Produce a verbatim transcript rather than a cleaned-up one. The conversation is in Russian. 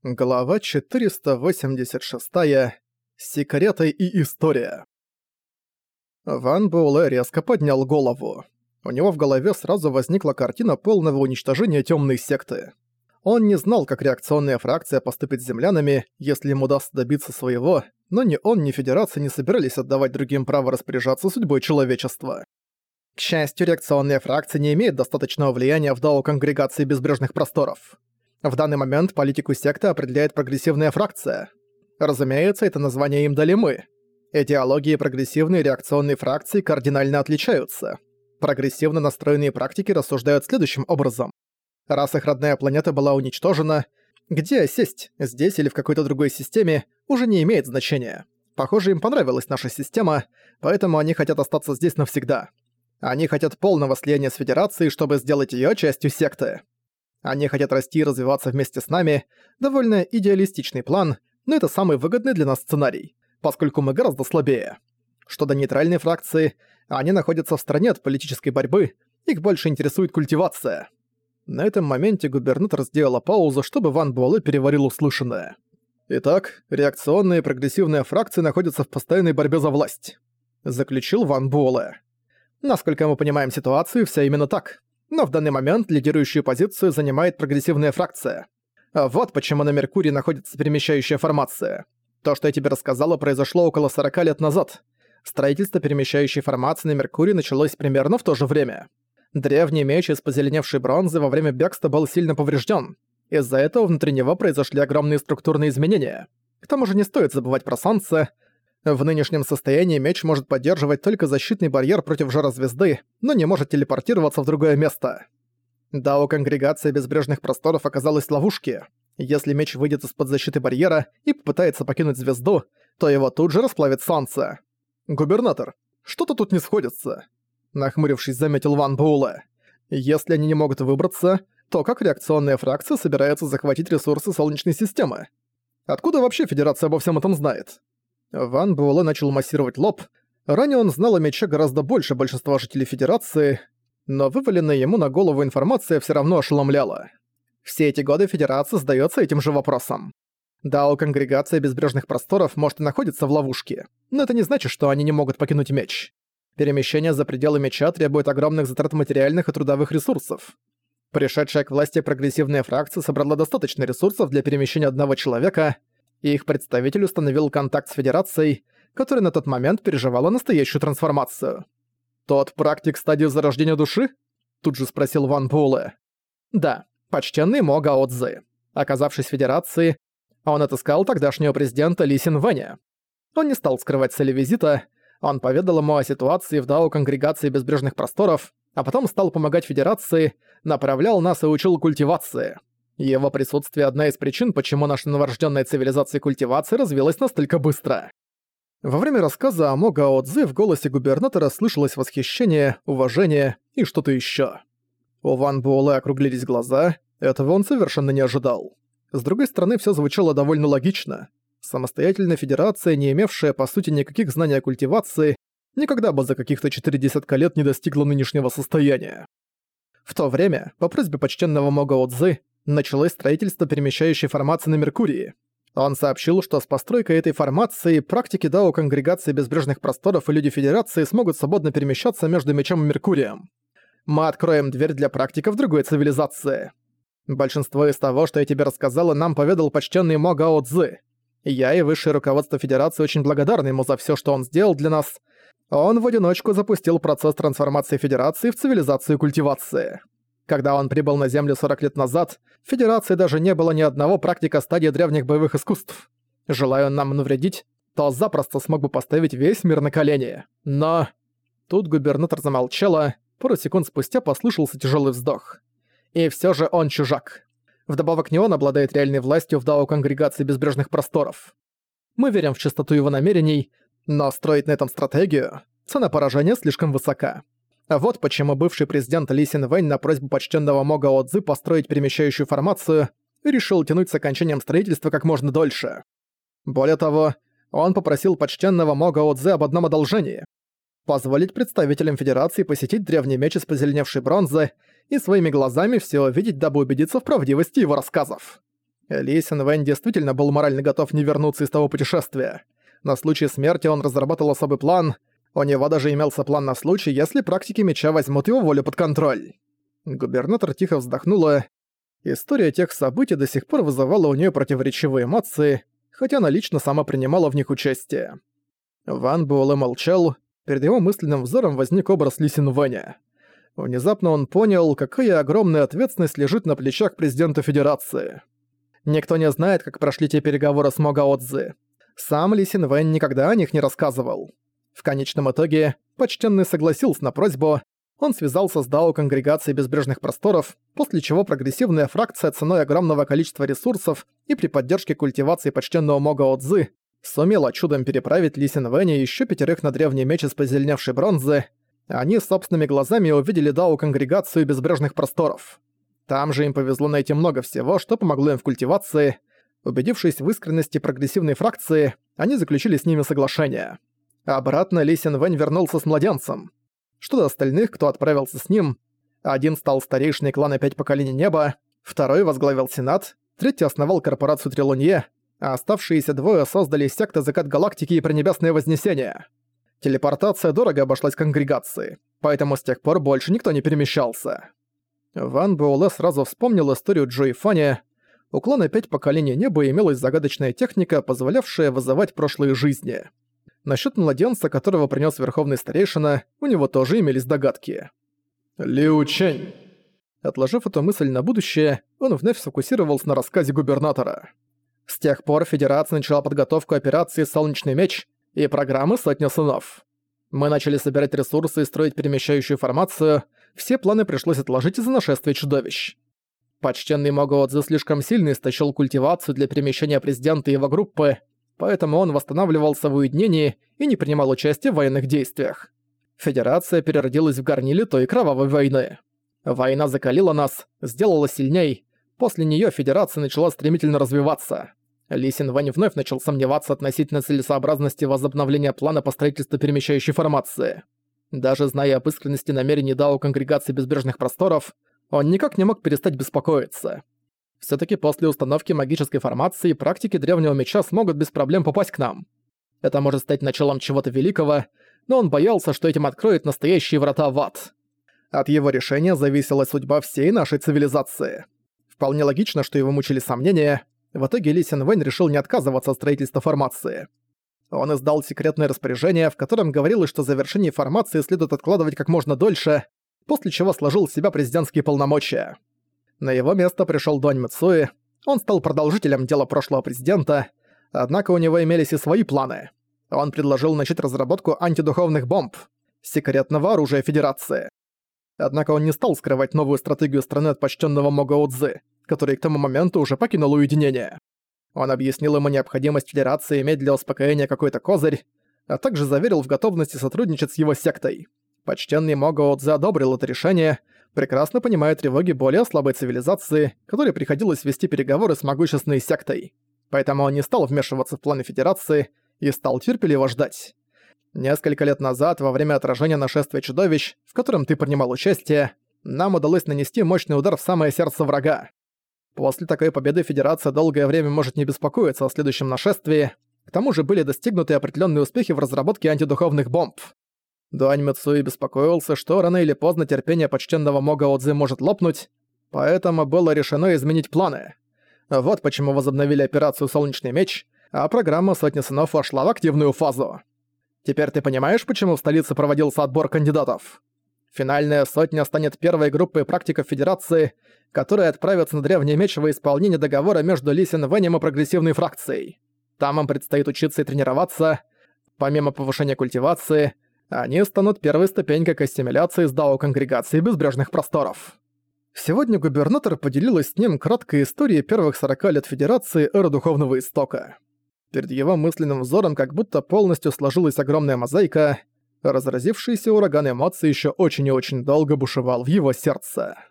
Глава четыреста восемьдесят шесть. Секреты и история. Ван Буэлэ резко поднял голову. У него в голове сразу возникла картина полного уничтожения тёмной секты. Он не знал, как реакционная фракция поступит с землянами, если им удастся добиться своего, но ни он, ни Федерация не собирались отдавать другим право распоряжаться судьбой человечества. К счастью, реакционная фракция не имеет достаточного влияния в дао Конгрегации Безбрежных Просторов. В данный момент политику секты определяет прогрессивная фракция. Разумеется, это название им дали мы. Идеологии прогрессивной и реакционной фракции кардинально отличаются. Прогрессивно настроенные практики рассуждают следующим образом. Раз их родная планета была уничтожена, где сесть, здесь или в какой-то другой системе, уже не имеет значения. Похоже, им понравилась наша система, поэтому они хотят остаться здесь навсегда. Они хотят полного слияния с Федерацией, чтобы сделать её частью секты. Они хотят расти и развиваться вместе с нами. Довольно идеалистичный план, но это самый выгодный для нас сценарий, поскольку мы гораздо слабее. Что до нейтральной фракции, они находятся в стороне от политической борьбы, их больше интересует культивация. На этом моменте губернатор сделала паузу, чтобы Ван Буэлэ переварил услышанное. Итак, реакционная и прогрессивная фракции находятся в постоянной борьбе за власть, заключил Ван Буэлэ. Насколько мы понимаем ситуацию, всё именно так. Но в данный момент лидирующую позицию занимает прогрессивная фракция. А вот почему на Меркурии находится перемещающая формация. То, что я тебе рассказала, произошло около сорока лет назад. Строительство перемещающей формации на Меркурии началось примерно в то же время. Древний меч из позеленевшей бронзы во время бегства был сильно поврежден. Из-за этого внутри него произошли огромные структурные изменения. К тому же не стоит забывать про Солнце. В нынешнем состоянии меч может поддерживать только защитный барьер против жара звезды, но не может телепортироваться в другое место. дао Конгрегация Безбрежных Просторов оказалась в ловушке. Если меч выйдет из-под защиты барьера и попытается покинуть звезду, то его тут же расплавит Солнце. «Губернатор, что-то тут не сходится», — нахмурившись, заметил Ван Буэлэ. «Если они не могут выбраться, то как реакционная фракция собирается захватить ресурсы Солнечной системы? Откуда вообще Федерация обо всем этом знает?» Ван Буэлэ начал массировать лоб. Ранее он знал о мече гораздо больше большинства жителей Федерации, но вываленная ему на голову информация всё равно ошеломляла. Все эти годы Федерация задаётся этим же вопросом. дао Конгрегация Безбрежных Просторов может и находиться в ловушке, но это не значит, что они не могут покинуть меч. Перемещение за пределы меча требует огромных затрат материальных и трудовых ресурсов. Пришедшая к власти прогрессивная фракция собрала достаточно ресурсов для перемещения одного человека, и их представитель установил контакт с Федерацией, которая на тот момент переживала настоящую трансформацию. «Тот практик стадии зарождения души?» — тут же спросил Ван Буэлэ. «Да, почтенный Мо Гао Цзы. Оказавшись в Федерации, он отыскал тогдашнего президента Ли Синвэня. Он не стал скрывать цели визита, он поведал ему о ситуации в дао Конгрегации Безбрежных Просторов, а потом стал помогать Федерации, направлял нас и учил культивации. Его присутствие – одна из причин, почему наша новорожденная цивилизация культивации развилась настолько быстро». Во время рассказа о Мо Гао Цзы в голосе губернатора слышалось восхищение, уважение и что-то ещё. У Ван Буэлэ округлились глаза, этого он совершенно не ожидал. С другой стороны, всё звучало довольно логично. Самостоятельная Федерация, не имевшая по сути никаких знаний о культивации, никогда бы за каких-то четыре десятка лет не достигла нынешнего состояния. В то время, по просьбе почтенного Мо Гао Цзы, началось строительство перемещающей формации на Меркурии. Он сообщил, что с постройкой этой формации практики дао Конгрегации Безбрежных Просторов и люди Федерации смогут свободно перемещаться между мечом и Меркурием. Мы откроем дверь для практиков другой цивилизации. Большинство из того, что я тебе рассказала, нам поведал почтенный Мо Гао Цзы. Я и высшее руководство Федерации очень благодарны ему за всё, что он сделал для нас. Он в одиночку запустил процесс трансформации Федерации в цивилизацию культивации. Когда он прибыл на Землю сорок лет назад, в Федерации даже не было ни одного практика стадии древних боевых искусств. Желая он нам навредить, то запросто смог бы поставить весь мир на колени. Но... Тут губернатор замолчала, пару секунд спустя послышался тяжелый вздох. И всё же он чужак. Вдобавок не он обладает реальной властью в дао Конгрегации Безбрежных Просторов. Мы верим в чистоту его намерений, но строить на этом стратегию, цена поражения слишком высока. А вот почему бывший президент Ли Синвэнь на просьбу почтенного Мо Гао Цзы построить перемещающую формацию решил тянуть с окончанием строительства как можно дольше. Более того, он попросил почтенного Мо Гао Цзы об одном одолжении – позволить представителям Федерации посетить древний меч из позеленевшей бронзы и своими глазами все увидеть, дабы убедиться в правдивости его рассказов. Ли Син Вэнь действительно был морально готов не вернуться из того путешествия. На случай смерти он разработал особый план. У него даже имелся план на случай, если практики меча возьмут его волю под контроль. Губернатор тихо вздохнула. История тех событий до сих пор вызывала у нее противоречивые эмоции, хотя она лично сама принимала в них участие. Ван Буэлэ молчал. Перед его мысленным взором возник образ Ли Син Вэня. Внезапно он понял, какая огромная ответственность лежит на плечах президента Федерации. Никто не знает, как прошли те переговоры с Могао Цзы. Сам Ли Син Вэнь никогда о них не рассказывал. В конечном итоге, почтенный согласился на просьбу. Он связался с Дао Конгрегации Безбрежных Просторов, после чего прогрессивная фракция ценой огромного количества ресурсов и при поддержке культивации почтенного Могао Цзы сумела чудом переправить Ли Син Вэня и ещё пятерых на древний меч из позеленевшей бронзы. Они собственными глазами увидели Дао Конгрегацию Безбрежных Просторов. Там же им повезло найти много всего, что помогло им в культивации. Убедившись в искренности прогрессивной фракции, они заключили с ними соглашение. Обратно Ли Син Вэнь вернулся с младенцем. Что до остальных, кто отправился с ним, один стал старейшиной клана Пять Поколений Неба, второй возглавил Сенат, третий основал корпорацию Трилунье, а оставшиеся двое создали секты Закат Галактики и Пренебесное Вознесение. Телепортация дорого обошлась конгрегации, поэтому с тех пор больше никто не перемещался. Ван Буэлэ сразу вспомнил историю Джои Фани. У клана Пять Поколений Неба имелась загадочная техника, позволявшая вызывать прошлые жизни. Насчёт младенца, которого принёс Верховный Старейшина, у него тоже имелись догадки. Лиу Чэнь. Отложив эту мысль на будущее, он вновь сфокусировался на рассказе губернатора. С тех пор Федерация начала подготовку операции «Солнечный меч» и программы «Сотня сынов». Мы начали собирать ресурсы и строить перемещающую формацию. Все планы пришлось отложить из-за нашествия чудовищ. Почтенный Могао Цзы слишком сильно истощил культивацию для перемещения президента и его группы, поэтому он восстанавливался в уединении и не принимал участия в военных действиях. Федерация переродилась в горниле той кровавой войны. Война закалила нас, сделала сильней. После неё Федерация начала стремительно развиваться. Ли Син Вэнь вновь начал сомневаться относительно целесообразности возобновления плана по строительству перемещающей формации. Даже зная об искренности намерений Дао Конгрегации Безбрежных Просторов, он никак не мог перестать беспокоиться. Всё-таки после установки магической формации практики Древнего Меча смогут без проблем попасть к нам. Это может стать началом чего-то великого, но он боялся, что этим откроет настоящие врата в ад. От его решения зависела судьба всей нашей цивилизации. Вполне логично, что его мучили сомнения. В итоге Ли Син Вэнь решил не отказываться от строительства формации. Он издал секретное распоряжение, в котором говорилось, что завершение формации следует откладывать как можно дольше, после чего сложил в себя президентские полномочия. На его место пришёл Дуань Мицуи. Он стал продолжителем дела прошлого президента, однако у него имелись и свои планы. Он предложил начать разработку антидуховных бомб, секретного оружия Федерации. Однако он не стал скрывать новую стратегию страны от почтенного Могао Цзы, который к тому моменту уже покинул уединение. Он объяснил ему необходимость Федерации иметь для успокоения какой-то козырь, а также заверил в готовности сотрудничать с его сектой. Почтенный Могао Цзы одобрил это решение, прекрасно понимая тревоги более слабой цивилизации, которой приходилось вести переговоры с могущественной сектой. Поэтому он не стал вмешиваться в планы Федерации и стал терпеливо ждать. Несколько лет назад, во время отражения нашествия чудовищ, в котором ты принимал участие, нам удалось нанести мощный удар в самое сердце врага. После такой победы Федерация долгое время может не беспокоиться о следующем нашествии. К тому же были достигнуты определенные успехи в разработке антидуховных бомб. Дуань Мицуи беспокоился, что рано или поздно терпение почтенного Могао Цзы может лопнуть, поэтому было решено изменить планы. Вот почему возобновили операцию «Солнечный меч», а программа «Сотня сынов» вошла в активную фазу. Теперь ты понимаешь, почему в столице проводился отбор кандидатов? Финальная сотня станет первой группой практиков Федерации, которые отправятся на Древний Меч во исполнение договора между Ли Син Вэнем и прогрессивной фракцией. Там им предстоит учиться и тренироваться. Помимо повышения культивации, они станут первой ступенькой к ассимиляции с Дао Конгрегации Безбрежных Просторов. Сегодня губернатор поделилась с ним краткой историей первых сорока лет Федерации Эры Духовного Истока. Перед его мысленным взором как будто полностью сложилась огромная мозаика. Разразившийся ураган эмоций еще очень и очень долго бушевал в его сердце.